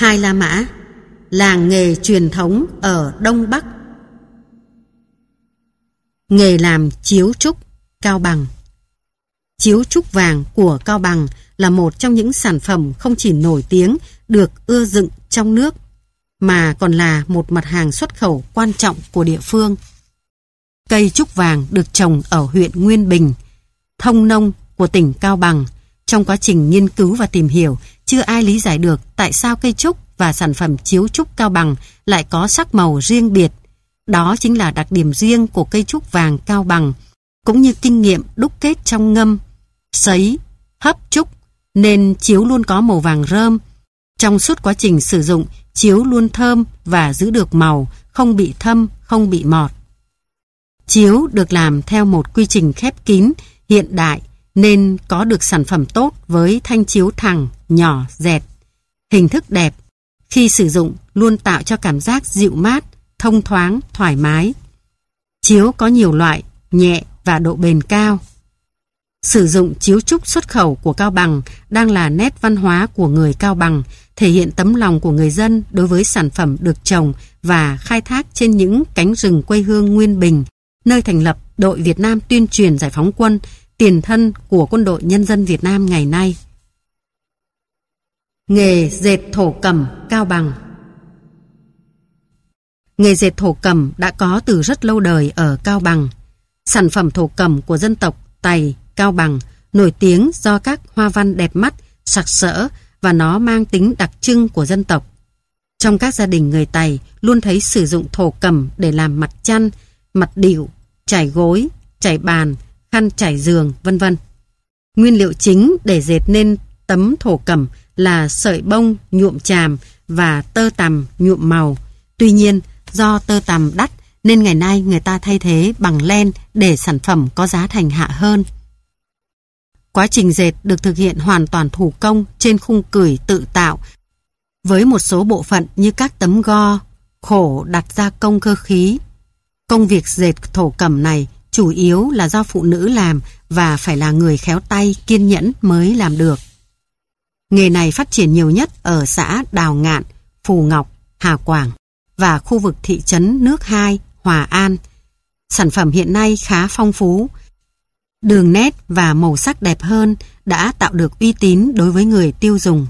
Hai La Mã, làng nghề truyền thống ở Đông Bắc. Nghề làm chiếu trúc, Cao Bằng. Chiếu trúc vàng của Cao Bằng là một trong những sản phẩm không chỉ nổi tiếng được ưa dựng trong nước, mà còn là một mặt hàng xuất khẩu quan trọng của địa phương. Cây trúc vàng được trồng ở huyện Nguyên Bình, Thông Nông của tỉnh Cao Bằng. Trong quá trình nghiên cứu và tìm hiểu, chưa ai lý giải được tại sao cây trúc và sản phẩm chiếu trúc Cao Bằng lại có sắc màu riêng biệt. Đó chính là đặc điểm riêng của cây trúc vàng Cao Bằng, cũng như kinh nghiệm đúc kết trong ngâm, sấy, hấp trúc, nên chiếu luôn có màu vàng rơm. Trong suốt quá trình sử dụng, chiếu luôn thơm và giữ được màu, không bị thâm, không bị mọt. Chiếu được làm theo một quy trình khép kín, hiện đại, nên có được sản phẩm tốt với thanh chiếu thẳng, nhỏ, dẹt. Hình thức đẹp, khi sử dụng luôn tạo cho cảm giác dịu mát, thông thoáng, thoải mái. Chiếu có nhiều loại, nhẹ và độ bền cao. Sử dụng chiếu trúc xuất khẩu của Cao Bằng đang là nét văn hóa của người Cao Bằng, thể hiện tấm lòng của người dân đối với sản phẩm được trồng và khai thác trên những cánh rừng quê hương Nguyên Bình, nơi thành lập đội Việt Nam tuyên truyền giải phóng quân, tiền thân của Quân đội Nhân dân Việt Nam ngày nay. Nghề dệt thổ cẩm Cao Bằng. Nghề dệt thổ cẩm đã có từ rất lâu đời ở Cao Bằng. Sản phẩm thổ cẩm của dân tộc Tày, Cao Bằng nổi tiếng do các hoa văn đẹp mắt, sặc sỡ và nó mang tính đặc trưng của dân tộc. Trong các gia đình người Tày luôn thấy sử dụng thổ cẩm để làm mặt chăn, mặt đĩu, trải gối, trải bàn, khăn trải giường, vân vân. Nguyên liệu chính để dệt nên tấm thổ cẩm là sợi bông nhuộm chàm và tơ tằm nhuộm màu. Tuy nhiên, do tơ tằm đắt nên ngày nay người ta thay thế bằng len để sản phẩm có giá thành hạ hơn. Quá trình dệt được thực hiện hoàn toàn thủ công trên khung cửi tự tạo, với một số bộ phận như các tấm go, khổ đặt gia công cơ khí. Công việc dệt thổ cẩm này chủ yếu là do phụ nữ làm và phải là người khéo tay, kiên nhẫn mới làm được. Nghề này phát triển nhiều nhất ở xã Đào Ngạn, Phù Ngọc, Hà Quảng và khu vực thị trấn Nước Hai, Hòa An. Sản phẩm hiện nay khá phong phú. Đường nét và màu sắc đẹp hơn đã tạo được uy tín đối với người tiêu dùng.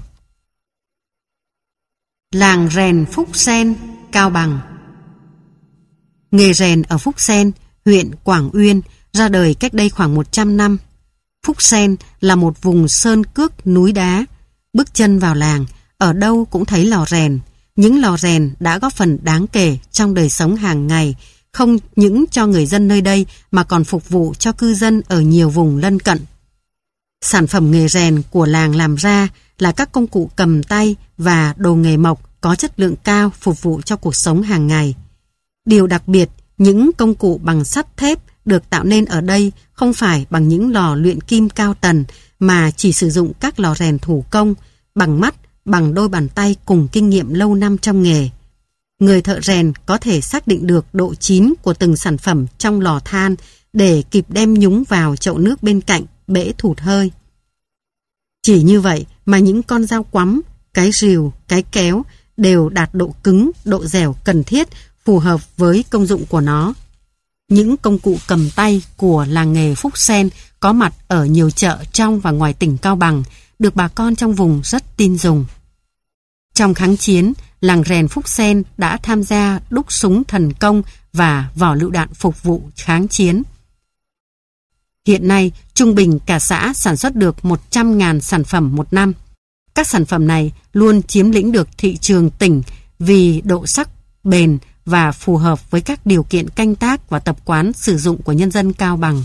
Làng rèn Phúc Sen, Cao Bằng. Nghề rèn ở Phúc Sen, huyện Quảng Uyên ra đời cách đây khoảng 100 năm. Phúc Sen là một vùng sơn cước núi đá. Bước chân vào làng, ở đâu cũng thấy lò rèn. Những lò rèn đã góp phần đáng kể trong đời sống hàng ngày, không những cho người dân nơi đây mà còn phục vụ cho cư dân ở nhiều vùng lân cận. Sản phẩm nghề rèn của làng làm ra là các công cụ cầm tay và đồ nghề mộc có chất lượng cao phục vụ cho cuộc sống hàng ngày. Điều đặc biệt, những công cụ bằng sắt thép được tạo nên ở đây không phải bằng những lò luyện kim cao tần mà chỉ sử dụng các lò rèn thủ công, bằng mắt, bằng đôi bàn tay cùng kinh nghiệm lâu năm trong nghề. Người thợ rèn có thể xác định được độ chín của từng sản phẩm trong lò than để kịp đem nhúng vào chậu nước bên cạnh, bể thụt hơi. Chỉ như vậy mà những con dao quắm, cái rìu, cái kéo đều đạt độ cứng, độ dẻo cần thiết phù hợp với công dụng của nó. Những công cụ cầm tay của làng nghề Phúc Sen có mặt ở nhiều chợ trong và ngoài tỉnh Cao Bằng, được bà con trong vùng rất tin dùng. Trong kháng chiến, làng rèn Phúc Sen đã tham gia đúc súng thần công và vỏ lựu đạn phục vụ kháng chiến. Hiện nay, trung bình cả xã sản xuất được 100.000 sản phẩm một năm. Các sản phẩm này luôn chiếm lĩnh được thị trường tỉnh vì độ sắc, bền và phù hợp với các điều kiện canh tác và tập quán sử dụng của nhân dân Cao Bằng.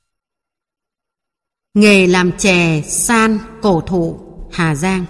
Nghề làm chè san cổ thụ, Hà Giang.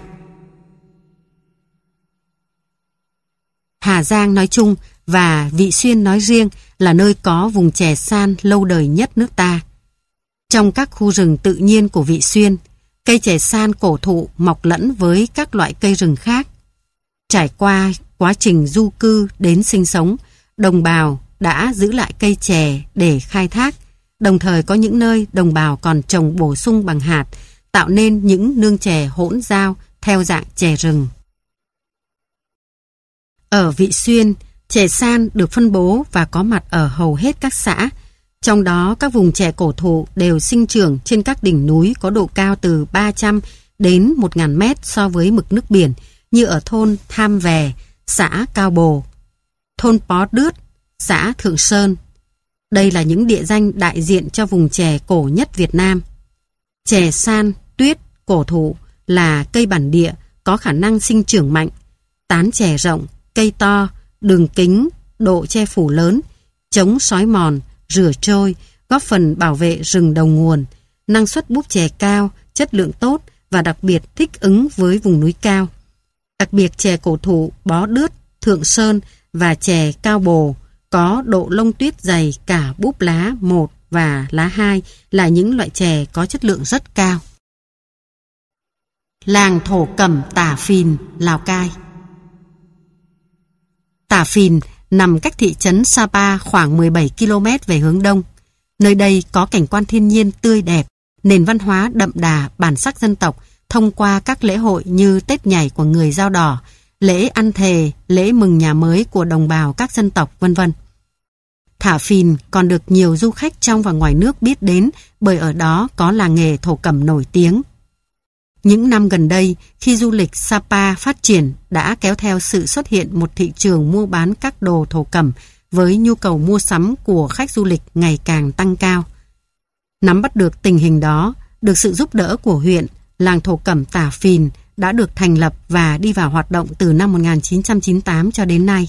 Hà Giang nói chung và Vị Xuyên nói riêng là nơi có vùng chè san lâu đời nhất nước ta. Trong các khu rừng tự nhiên của Vị Xuyên, cây chè san cổ thụ mọc lẫn với các loại cây rừng khác. Trải qua quá trình du cư đến sinh sống, đồng bào đã giữ lại cây chè để khai thác, đồng thời có những nơi đồng bào còn trồng bổ sung bằng hạt, tạo nên những nương chè hỗn giao theo dạng chè rừng. Ở Vị Xuyên, chè san được phân bố và có mặt ở hầu hết các xã. Trong đó, các vùng chè cổ thụ đều sinh trưởng trên các đỉnh núi có độ cao từ 300 đến 1.000 mét so với mực nước biển, như ở thôn Tham Vè, xã Cao Bồ, thôn Pó Đướt, xã Thượng Sơn. Đây là những địa danh đại diện cho vùng chè cổ nhất Việt Nam. Chè san, tuyết, cổ thụ là cây bản địa có khả năng sinh trưởng mạnh, tán chè rộng, cây to, đường kính, độ che phủ lớn, chống xói mòn, rửa trôi, góp phần bảo vệ rừng đầu nguồn, năng suất búp chè cao, chất lượng tốt và đặc biệt thích ứng với vùng núi cao. Đặc biệt chè cổ thụ Bó Đướt, Thượng Sơn và chè Cao Bồ có độ lông tuyết dày cả búp lá 1 và lá 2 là những loại chè có chất lượng rất cao. Làng thổ cẩm Tả Phìn, Lào Cai. Tả Phìn nằm cách thị trấn Sapa khoảng 17 km về hướng đông. Nơi đây có cảnh quan thiên nhiên tươi đẹp, nền văn hóa đậm đà bản sắc dân tộc thông qua các lễ hội như Tết nhảy của người Dao Đỏ, lễ ăn thề, lễ mừng nhà mới của đồng bào các dân tộc, v.v. Tả Phìn còn được nhiều du khách trong và ngoài nước biết đến bởi ở đó có làng nghề thổ cẩm nổi tiếng. Những năm gần đây, khi du lịch Sapa phát triển đã kéo theo sự xuất hiện một thị trường mua bán các đồ thổ cẩm với nhu cầu mua sắm của khách du lịch ngày càng tăng cao. Nắm bắt được tình hình đó, được sự giúp đỡ của huyện, làng thổ cẩm Tả Phìn đã được thành lập và đi vào hoạt động từ năm 1998 cho đến nay.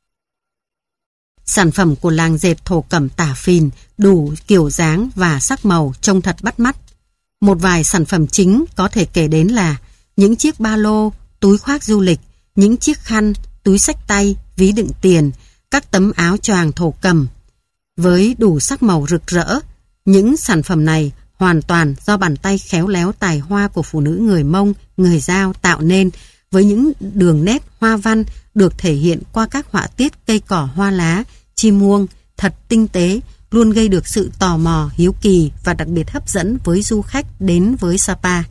Sản phẩm của làng dệt thổ cẩm Tả Phìn đủ kiểu dáng và sắc màu trông thật bắt mắt. Một vài sản phẩm chính có thể kể đến là những chiếc ba lô, túi khoác du lịch, những chiếc khăn, túi xách tay, ví đựng tiền, các tấm áo choàng thổ cẩm. Với đủ sắc màu rực rỡ, những sản phẩm này hoàn toàn do bàn tay khéo léo tài hoa của phụ nữ người Mông, người Dao tạo nên, với những đường nét hoa văn được thể hiện qua các họa tiết cây cỏ hoa lá, chim muông, thật tinh tế, luôn gây được sự tò mò, hiếu kỳ và đặc biệt hấp dẫn với du khách đến với Sapa.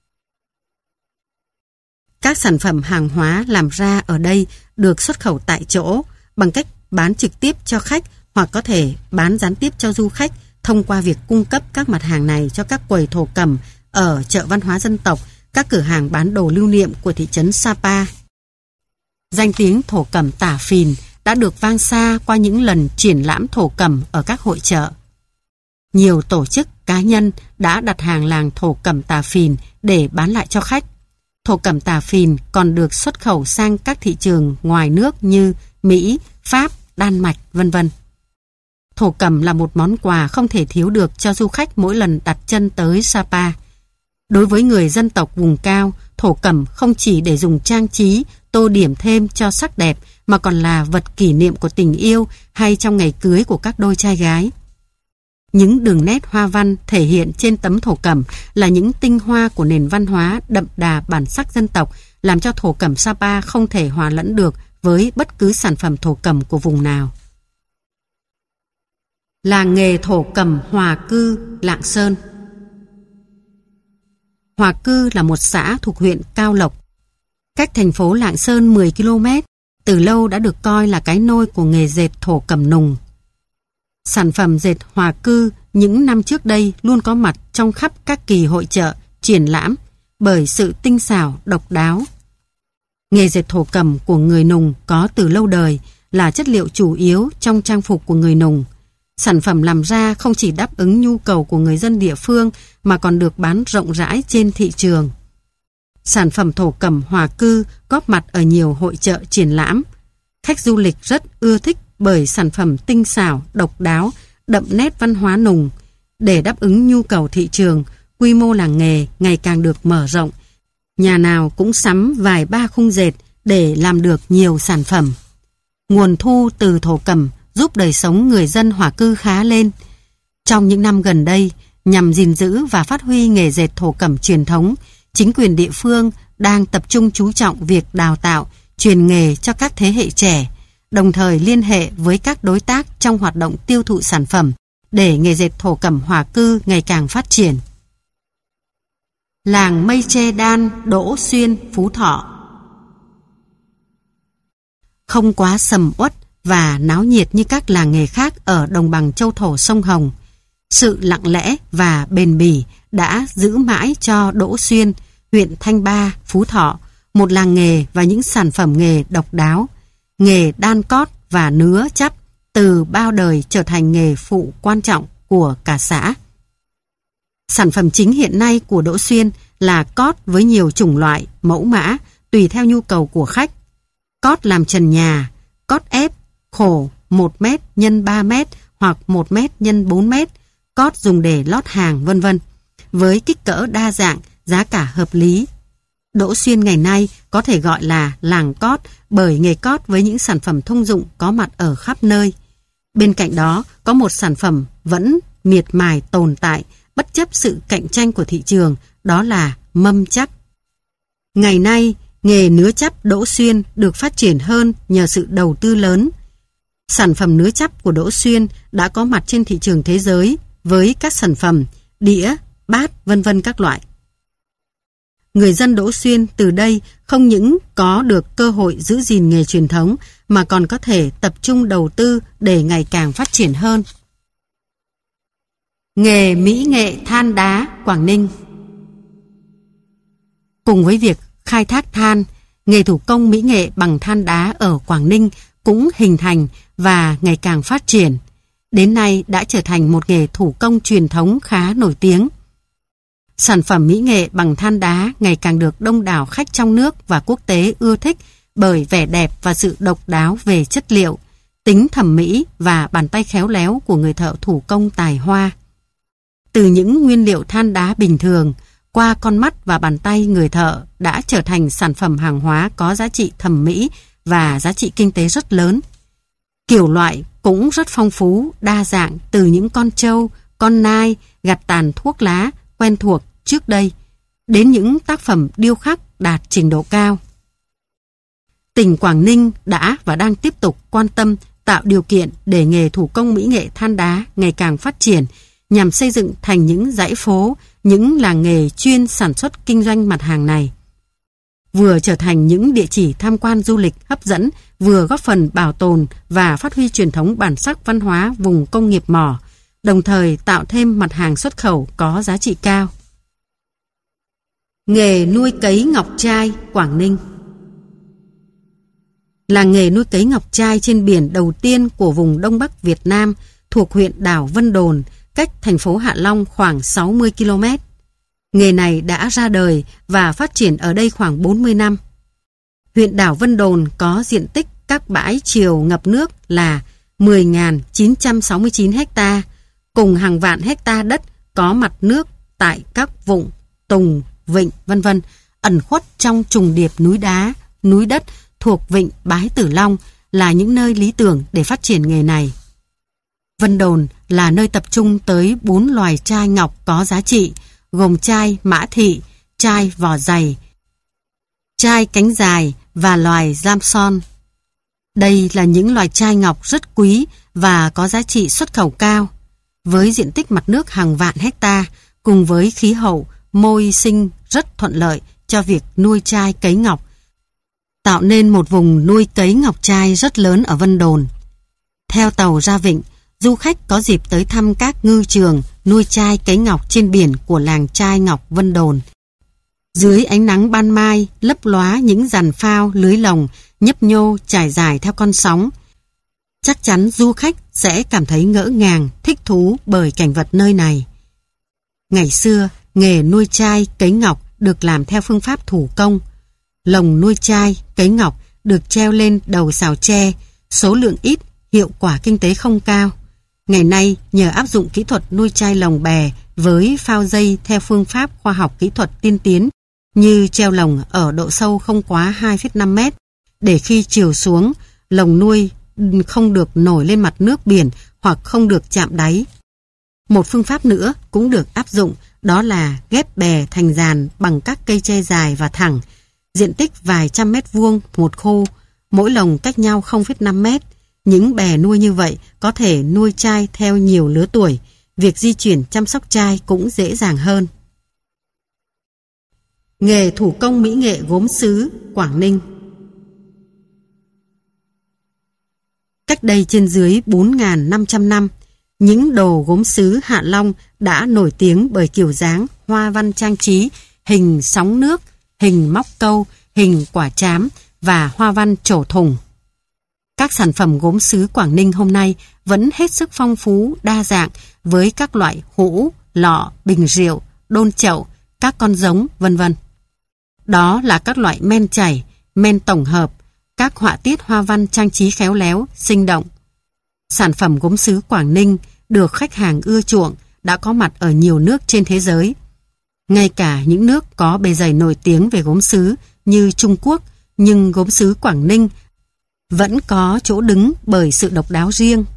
Các sản phẩm hàng hóa làm ra ở đây được xuất khẩu tại chỗ bằng cách bán trực tiếp cho khách hoặc có thể bán gián tiếp cho du khách thông qua việc cung cấp các mặt hàng này cho các quầy thổ cẩm ở chợ văn hóa dân tộc, các cửa hàng bán đồ lưu niệm của thị trấn Sapa. Danh tiếng thổ cẩm Tả Phìn đã được vang xa qua những lần triển lãm thổ cẩm ở các hội chợ. Nhiều tổ chức, cá nhân đã đặt hàng làng thổ cẩm Tả Phìn để bán lại cho khách. Thổ cẩm Tả Phìn còn được xuất khẩu sang các thị trường ngoài nước như Mỹ, Pháp, Đan Mạch, v.v. Thổ cẩm là một món quà không thể thiếu được cho du khách mỗi lần đặt chân tới Sapa. Đối với người dân tộc vùng cao, thổ cẩm không chỉ để dùng trang trí, tô điểm thêm cho sắc đẹp, mà còn là vật kỷ niệm của tình yêu hay trong ngày cưới của các đôi trai gái. Những đường nét hoa văn thể hiện trên tấm thổ cẩm là những tinh hoa của nền văn hóa đậm đà bản sắc dân tộc, làm cho thổ cẩm Sapa không thể hòa lẫn được với bất cứ sản phẩm thổ cẩm của vùng nào. Làng nghề thổ cẩm Hòa Cư, Lạng Sơn. Hòa Cư là một xã thuộc huyện Cao Lộc, cách thành phố Lạng Sơn 10 km, từ lâu đã được coi là cái nôi của nghề dệt thổ cẩm nùng. Sản phẩm dệt Hòa Cư những năm trước đây luôn có mặt trong khắp các kỳ hội chợ, triển lãm bởi sự tinh xảo, độc đáo. Nghề dệt thổ cẩm của người Nùng có từ lâu đời, là chất liệu chủ yếu trong trang phục của người Nùng. Sản phẩm làm ra không chỉ đáp ứng nhu cầu của người dân địa phương mà còn được bán rộng rãi trên thị trường. Sản phẩm thổ cẩm Hòa Cư góp mặt ở nhiều hội chợ triển lãm. Khách du lịch rất ưa thích bởi sản phẩm tinh xảo, độc đáo, đậm nét văn hóa Nùng. Để đáp ứng nhu cầu thị trường, quy mô làng nghề ngày càng được mở rộng. Nhà nào cũng sắm vài ba khung dệt để làm được nhiều sản phẩm. Nguồn thu từ thổ cẩm giúp đời sống người dân Hòa Cư khá lên. Trong những năm gần đây, nhằm gìn giữ và phát huy nghề dệt thổ cẩm truyền thống, chính quyền địa phương đang tập trung chú trọng việc đào tạo, truyền nghề cho các thế hệ trẻ, đồng thời liên hệ với các đối tác trong hoạt động tiêu thụ sản phẩm để nghề dệt thổ cẩm Hòa Cư ngày càng phát triển. Làng Mây Tre Đan, Đỗ Xuyên, Phú Thọ. không quá sầm uất và náo nhiệt như các làng nghề khác ở đồng bằng châu thổ sông Hồng. Sự lặng lẽ và bền bỉ đã giữ mãi cho Đỗ Xuyên, huyện Thanh Ba, Phú Thọ, một làng nghề và những sản phẩm nghề độc đáo. Nghề đan cót và nứa chắp từ bao đời trở thành nghề phụ quan trọng của cả xã. Sản phẩm chính hiện nay của Đỗ Xuyên là cót với nhiều chủng loại, mẫu mã, tùy theo nhu cầu của khách. Cót làm trần nhà, cót ép, khổ 1 mét x 3 mét hoặc 1 mét x 4 mét, cót dùng để lót hàng vân vân, với kích cỡ đa dạng, giá cả hợp lý. Đỗ Xuyên ngày nay có thể gọi là làng cót bởi nghề cót với những sản phẩm thông dụng có mặt ở khắp nơi. Bên cạnh đó có một sản phẩm vẫn miệt mài tồn tại bất chấp sự cạnh tranh của thị trường, đó là mâm chắp. Ngày nay, nghề nứa chắp Đỗ Xuyên được phát triển hơn nhờ sự đầu tư lớn. Sản phẩm nứa chắp của Đỗ Xuyên đã có mặt trên thị trường thế giới với các sản phẩm đĩa, bát vân vân các loại. Người dân Đỗ Xuyên từ đây không những có được cơ hội giữ gìn nghề truyền thống mà còn có thể tập trung đầu tư để ngày càng phát triển hơn. Nghề mỹ nghệ than đá Quảng Ninh. Cùng với việc khai thác than, nghề thủ công mỹ nghệ bằng than đá ở Quảng Ninh cũng hình thành và ngày càng phát triển. Đến nay đã trở thành một nghề thủ công truyền thống khá nổi tiếng. Sản phẩm mỹ nghệ bằng than đá ngày càng được đông đảo khách trong nước và quốc tế ưa thích bởi vẻ đẹp và sự độc đáo về chất liệu, tính thẩm mỹ và bàn tay khéo léo của người thợ thủ công tài hoa. Từ những nguyên liệu than đá bình thường, qua con mắt và bàn tay người thợ đã trở thành sản phẩm hàng hóa có giá trị thẩm mỹ và giá trị kinh tế rất lớn. Kiểu loại cũng rất phong phú, đa dạng từ những con trâu, con nai, gặt tàn thuốc lá quen thuộc trước đây, đến những tác phẩm điêu khắc đạt trình độ cao. Tỉnh Quảng Ninh đã và đang tiếp tục quan tâm tạo điều kiện để nghề thủ công mỹ nghệ than đá ngày càng phát triển nhằm xây dựng thành những dãy phố, những làng nghề chuyên sản xuất kinh doanh mặt hàng này. Vừa trở thành những địa chỉ tham quan du lịch hấp dẫn, vừa góp phần bảo tồn và phát huy truyền thống bản sắc văn hóa vùng công nghiệp mỏ, đồng thời tạo thêm mặt hàng xuất khẩu có giá trị cao. Nghề nuôi cấy ngọc trai Quảng Ninh. Làng nghề nuôi cấy ngọc trai trên biển đầu tiên của vùng Đông Bắc Việt Nam thuộc huyện đảo Vân Đồn, cách thành phố Hạ Long khoảng 60 km. Nghề này đã ra đời và phát triển ở đây khoảng 40 năm. Huyện đảo Vân Đồn có diện tích các bãi triều ngập nước là 10.969 ha, cùng hàng vạn hecta đất có mặt nước tại các vụng, tùng, vịnh vân vân ẩn khuất trong trùng điệp núi đá, núi đất thuộc vịnh Bái Tử Long là những nơi lý tưởng để phát triển nghề này. Vân Đồn là nơi tập trung tới 4 loài trai ngọc có giá trị, gồm trai mã thị, trai vỏ dày, trai cánh dài và loài giam son. Đây là những loài trai ngọc rất quý và có giá trị xuất khẩu cao. Với diện tích mặt nước hàng vạn hecta, cùng với khí hậu, môi sinh rất thuận lợi cho việc nuôi trai cấy ngọc, tạo nên một vùng nuôi cấy ngọc trai rất lớn ở Vân Đồn. Theo tàu ra vịnh, du khách có dịp tới thăm các ngư trường nuôi trai cấy ngọc trên biển của làng trai ngọc Vân Đồn. Dưới ánh nắng ban mai lấp lóa những giàn phao lưới lồng nhấp nhô trải dài theo con sóng. Chắc chắn du khách sẽ cảm thấy ngỡ ngàng, thích thú bởi cảnh vật nơi này. Ngày xưa, nghề nuôi trai cấy ngọc được làm theo phương pháp thủ công. Lồng nuôi trai cấy ngọc được treo lên đầu sào tre, số lượng ít, hiệu quả kinh tế không cao. Ngày nay, nhờ áp dụng kỹ thuật nuôi trai lồng bè với phao dây theo phương pháp khoa học kỹ thuật tiên tiến, như treo lồng ở độ sâu không quá 2,5 mét, để khi chiều xuống, lồng nuôi không được nổi lên mặt nước biển hoặc không được chạm đáy. Một phương pháp nữa cũng được áp dụng, đó là ghép bè thành giàn bằng các cây tre dài và thẳng, diện tích vài trăm mét vuông một khu, mỗi lồng cách nhau 0,5 mét. Những bè nuôi như vậy có thể nuôi trai theo nhiều lứa tuổi, việc di chuyển chăm sóc trai cũng dễ dàng hơn. Nghề thủ công mỹ nghệ gốm sứ Quảng Ninh. Cách đây trên dưới 4.500 năm, những đồ gốm sứ Hạ Long đã nổi tiếng bởi kiểu dáng hoa văn trang trí, hình sóng nước, hình móc câu, hình quả trám và hoa văn trổ thùng. Các sản phẩm gốm sứ Quảng Ninh hôm nay vẫn hết sức phong phú, đa dạng với các loại hũ, lọ, bình rượu, đôn chậu, các con giống, vân vân. Đó là các loại men chảy, men tổng hợp, các họa tiết hoa văn trang trí khéo léo, sinh động. Sản phẩm gốm sứ Quảng Ninh được khách hàng ưa chuộng, đã có mặt ở nhiều nước trên thế giới. Ngay cả những nước có bề dày nổi tiếng về gốm sứ như Trung Quốc, nhưng gốm sứ Quảng Ninh vẫn có chỗ đứng bởi sự độc đáo riêng.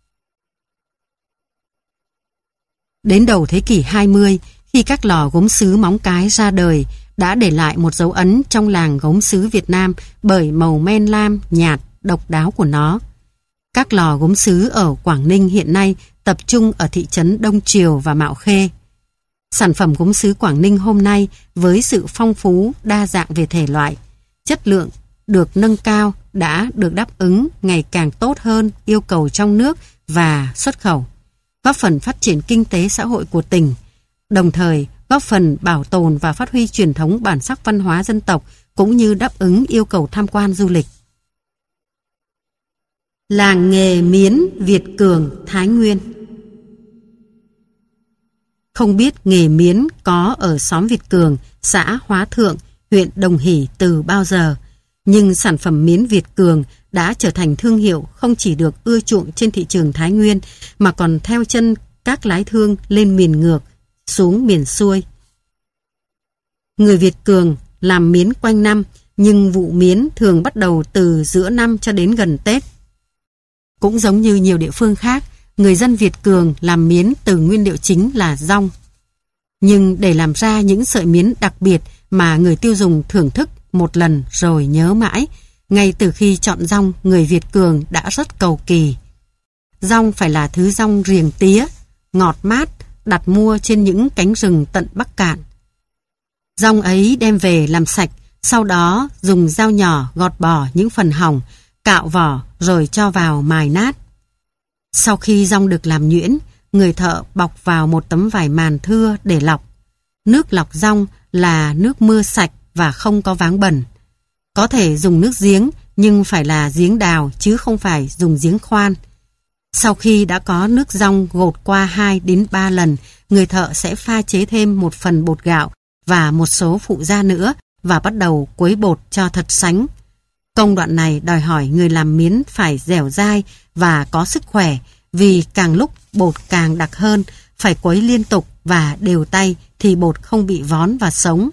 Đến đầu thế kỷ 20, khi các lò gốm sứ Móng Cái ra đời, đã để lại một dấu ấn trong làng gốm sứ Việt Nam bởi màu men lam nhạt, độc đáo của nó. Các lò gốm sứ ở Quảng Ninh hiện nay tập trung ở thị trấn Đông Triều và Mạo Khê. Sản phẩm gốm sứ Quảng Ninh hôm nay với sự phong phú, đa dạng về thể loại, chất lượng được nâng cao đã được đáp ứng ngày càng tốt hơn yêu cầu trong nước và xuất khẩu, góp phần phát triển kinh tế xã hội của tỉnh, đồng thời góp phần bảo tồn và phát huy truyền thống bản sắc văn hóa dân tộc cũng như đáp ứng yêu cầu tham quan du lịch. Làng nghề miến Việt Cường, Thái Nguyên. Không biết nghề miến có ở xóm Việt Cường, xã Hóa Thượng, huyện Đồng Hỷ từ bao giờ, nhưng sản phẩm miến Việt Cường đã trở thành thương hiệu không chỉ được ưa chuộng trên thị trường Thái Nguyên mà còn theo chân các lái thương lên miền ngược, xuống miền xuôi. Người Việt Cường làm miến quanh năm, nhưng vụ miến thường bắt đầu từ giữa năm cho đến gần Tết. Cũng giống như nhiều địa phương khác, người dân Việt Cường làm miến từ nguyên liệu chính là dong. Nhưng để làm ra những sợi miến đặc biệt mà người tiêu dùng thưởng thức một lần rồi nhớ mãi, ngay từ khi chọn dong, người Việt Cường đã rất cầu kỳ. Dong phải là thứ dong riềng tía, ngọt mát, đặt mua trên những cánh rừng tận Bắc Cạn. Dong ấy đem về làm sạch, sau đó dùng dao nhỏ gọt bỏ những phần hỏng, cạo vỏ rồi cho vào mài nát. Sau khi dong được làm nhuyễn, người thợ bọc vào một tấm vải màn thưa để lọc. Nước lọc dong là nước mưa sạch và không có váng bẩn. Có thể dùng nước giếng nhưng phải là giếng đào chứ không phải dùng giếng khoan. Sau khi đã có nước dong gột qua 2 đến 3 lần, người thợ sẽ pha chế thêm một phần bột gạo và một số phụ gia nữa và bắt đầu quấy bột cho thật sánh. Công đoạn này đòi hỏi người làm miến phải dẻo dai và có sức khỏe, vì càng lúc bột càng đặc hơn, phải quấy liên tục và đều tay thì bột không bị vón và sống.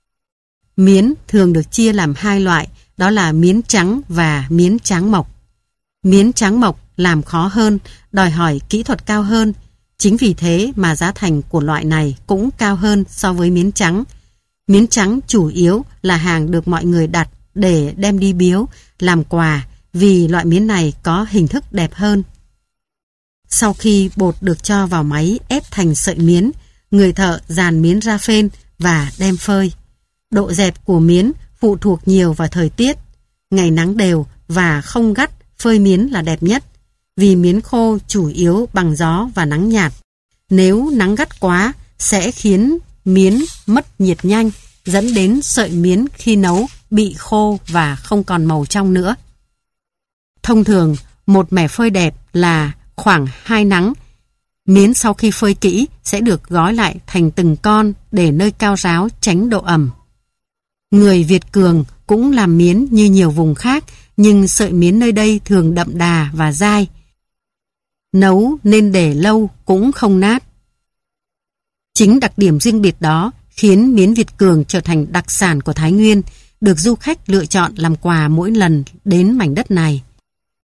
Miến thường được chia làm 2 loại, đó là miến trắng và miến tráng mộc. Miến tráng mộc làm khó hơn, đòi hỏi kỹ thuật cao hơn. Chính vì thế mà giá thành của loại này cũng cao hơn so với miến trắng. Miến trắng chủ yếu là hàng được mọi người đặt để đem đi biếu, làm quà, vì loại miến này có hình thức đẹp hơn. Sau khi bột được cho vào máy ép thành sợi miến, người thợ dàn miến ra phên và đem phơi. Độ dẹp của miến phụ thuộc nhiều vào thời tiết. Ngày nắng đều và không gắt, phơi miến là đẹp nhất, vì miến khô chủ yếu bằng gió và nắng nhạt. Nếu nắng gắt quá sẽ khiến miến mất nhiệt nhanh, dẫn đến sợi miến khi nấu bị khô và không còn màu trong nữa. Thông thường, một mẻ phơi đẹp là khoảng 2 nắng. Miến sau khi phơi kỹ sẽ được gói lại thành từng con để nơi cao ráo tránh độ ẩm. Người Việt Cường cũng làm miến như nhiều vùng khác, nhưng sợi miến nơi đây thường đậm đà và dai. Nấu nên để lâu cũng không nát. Chính đặc điểm riêng biệt đó khiến miến Việt Cường trở thành đặc sản của Thái Nguyên, được du khách lựa chọn làm quà mỗi lần đến mảnh đất này.